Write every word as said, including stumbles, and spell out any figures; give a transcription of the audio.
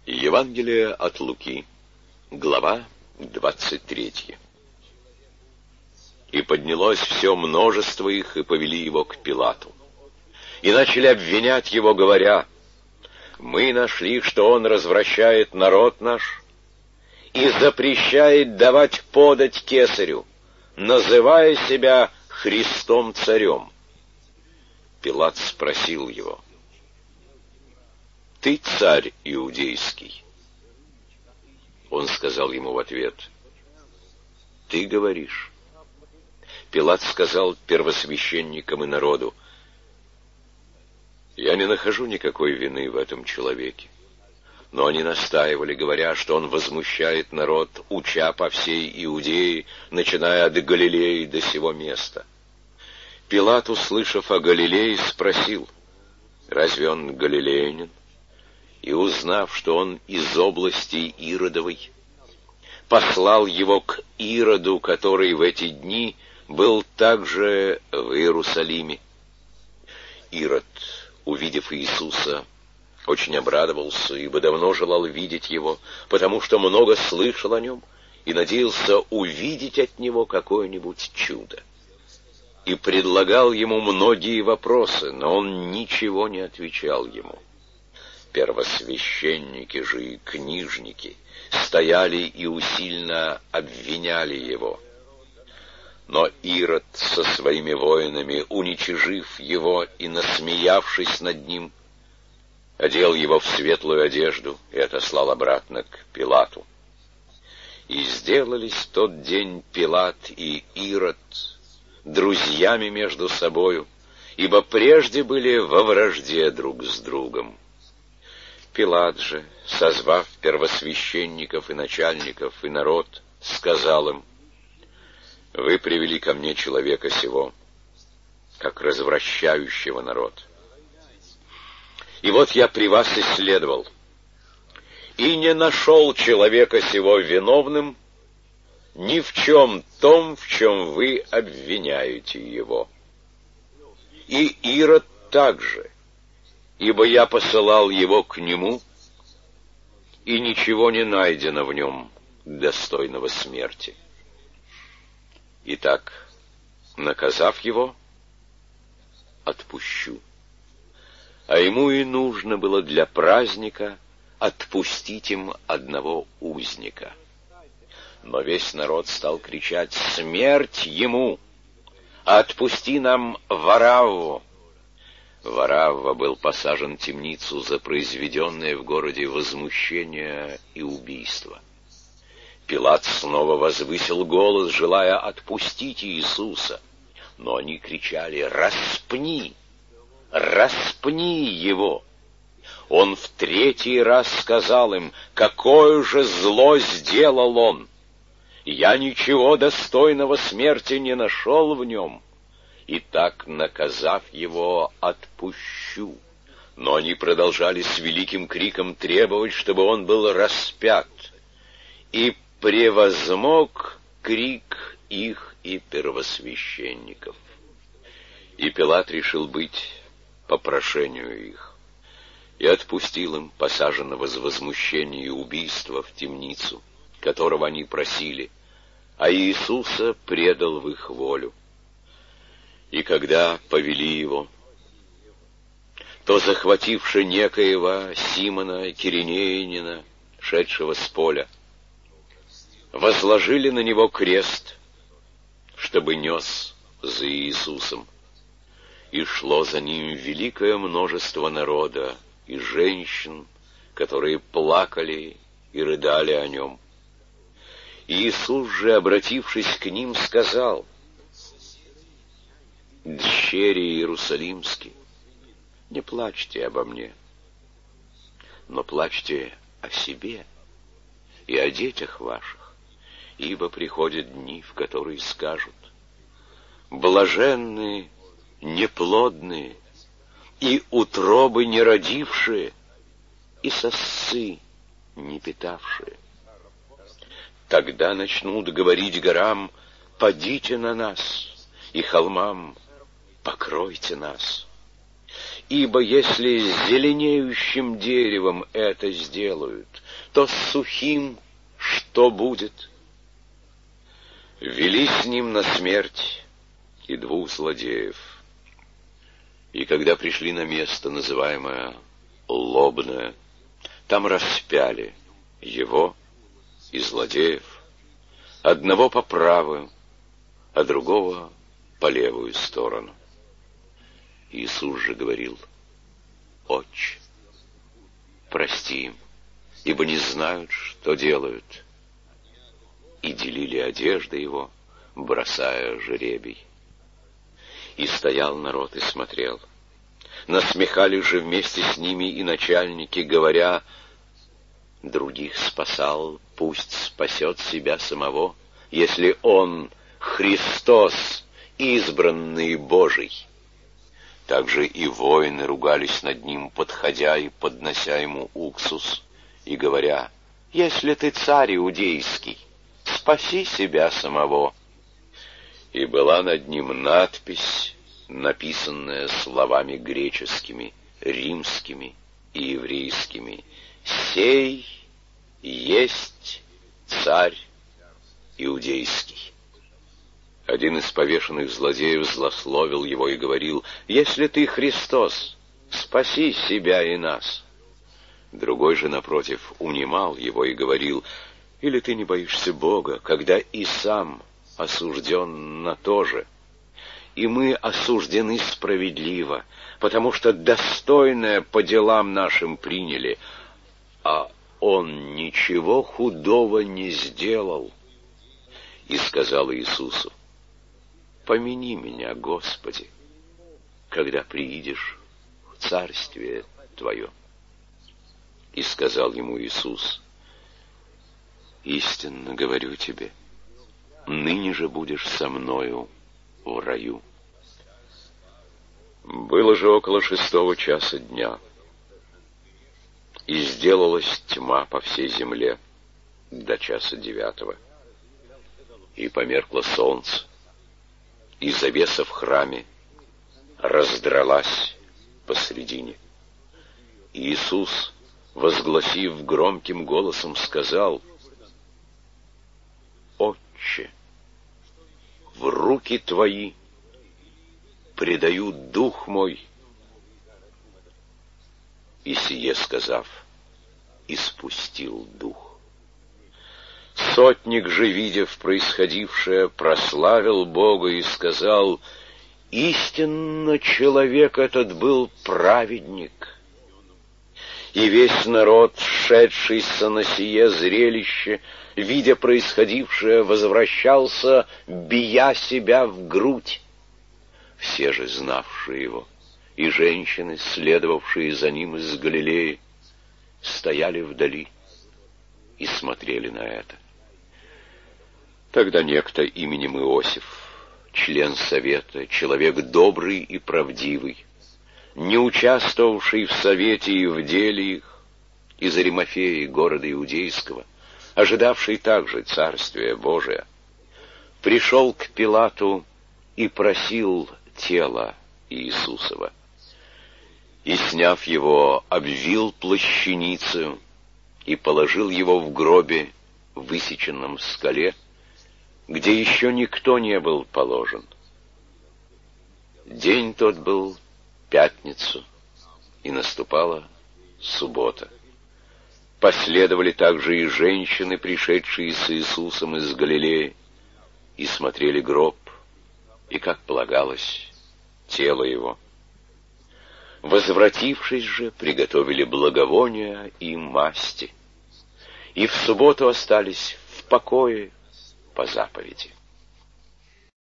Евангелие от Луки, глава двадцать третья. И поднялось все множество их, и повели его к Пилату. И начали обвинять его, говоря: «Мы нашли, что он развращает народ наш и запрещает давать подать кесарю, называя себя Христом царем». Пилат спросил его: «Ты царь иудейский?» Он сказал ему в ответ: «Ты говоришь». Пилат сказал первосвященникам и народу: «Я не нахожу никакой вины в этом человеке». Но они настаивали, говоря, что он возмущает народ, уча по всей Иудее, начиная от Галилеи до сего места. Пилат, услышав о Галилее, спросил: «Разве он галилеянин?» И, узнав, что он из области Иродовой, послал его к Ироду, который в эти дни был также в Иерусалиме. Ирод, увидев Иисуса, очень обрадовался, ибо давно желал видеть его, потому что много слышал о нем и надеялся увидеть от него какое-нибудь чудо. И предлагал ему многие вопросы, но он ничего не отвечал ему. Первосвященники же и книжники стояли и усильно обвиняли его. Но Ирод со своими воинами, уничижив его и насмеявшись над ним, одел его в светлую одежду и отослал обратно к Пилату. И сделались в тот день Пилат и Ирод друзьями между собою, ибо прежде были во вражде друг с другом. Пилат же, созвав первосвященников и начальников и народ, сказал им: «Вы привели ко мне человека сего, как развращающего народ. И вот я при вас исследовал, и не нашел человека сего виновным ни в чем том, в чем вы обвиняете его. И Ирод также, ибо я посылал его к нему, и ничего не найдено в нем достойного смерти. Итак, наказав его, отпущу. А ему и нужно было для праздника отпустить им одного узника». Но весь народ стал кричать: «Смерть ему! Отпусти нам Варавву!» Варавва был посажен в темницу за произведенное в городе возмущение и убийство. Пилат снова возвысил голос, желая отпустить Иисуса, но они кричали: «Распни! Распни его!» Он в третий раз сказал им: «Какое же зло сделал он! Я ничего достойного смерти не нашел в нем, и так, наказав его, отпущу». Но они продолжали с великим криком требовать, чтобы он был распят, и превозмог крик их и первосвященников. И Пилат решил быть по прошению их, и отпустил им посаженного за возмущение и убийство в темницу, которого они просили, а Иисуса предал в их волю. И когда повели его, то, захвативши некоего Симона Киринеянина, шедшего с поля, возложили на него крест, чтобы нес за Иисусом. И шло за ним великое множество народа и женщин, которые плакали и рыдали о нем. Иисус же, обратившись к ним, сказал: «Дщери Иерусалимские, не плачьте обо мне, но плачьте о себе и о детях ваших, ибо приходят дни, в которые скажут: блаженные неплодные и утробы не родившие, и сосцы не питавшие. Тогда начнут говорить горам: падите на нас, и холмам: покройте нас. Ибо если с зеленеющим деревом это сделают, то с сухим что будет? Вели с ним на смерть и двух злодеев. И когда пришли на место, называемое Лобное, там распяли его и злодеев, одного по правую, а другого по левую сторону. Иисус же говорил: «Отче, прости им, ибо не знают, что делают». И делили одежды его, бросая жребий. И стоял народ и смотрел. Насмехались же вместе с ними и начальники, говоря: «Других спасал, пусть спасет себя самого, если он Христос, избранный Божий». Также и воины ругались над ним, подходя и поднося ему уксус, и говоря: «Если ты царь иудейский, спаси себя самого». И была над ним надпись, написанная словами греческими, римскими и еврейскими: «Сей есть царь иудейский». Один из повешенных злодеев злословил его и говорил: «Если ты Христос, спаси себя и нас». Другой же, напротив, унимал его и говорил: «Или ты не боишься Бога, когда и сам осужден на то же? И мы осуждены справедливо, потому что достойное по делам нашим приняли, а он ничего худого не сделал». И сказал Иисусу: «Помяни меня, Господи, когда приидешь в царствие Твое». И сказал ему Иисус: «Истинно говорю тебе, ныне же будешь со мною в раю». Было же около шестого часа дня, и сделалась тьма по всей земле до часа девятого, и померкло солнце, и завеса в храме раздралась посредине. И Иисус, возгласив громким голосом, сказал: «Отче, в руки Твои предаю дух мой». И сие сказав, испустил дух. Сотник же, видев происходившее, прославил Бога и сказал: «Истинно человек этот был праведник». И весь народ, шедшийся на сие зрелище, видя происходившее, возвращался, бия себя в грудь. Все же, знавшие его, и женщины, следовавшие за ним из Галилеи, стояли вдали и смотрели на это. Тогда некто именем Иосиф, член совета, человек добрый и правдивый, не участвовавший в совете и в деле их, из Аримафеи, города Иудейского, ожидавший также Царствия Божия, пришел к Пилату и просил тело Иисусова. И, сняв его, обвил плащаницею и положил его в гробе, высеченном в скале, где еще никто не был положен. День тот был пятницу, и наступала суббота. Последовали также и женщины, пришедшие с Иисусом из Галилеи, и смотрели гроб, и, как полагалось, тело его. Возвратившись же, приготовили благовония и масти, и в субботу остались в покое по заповеди.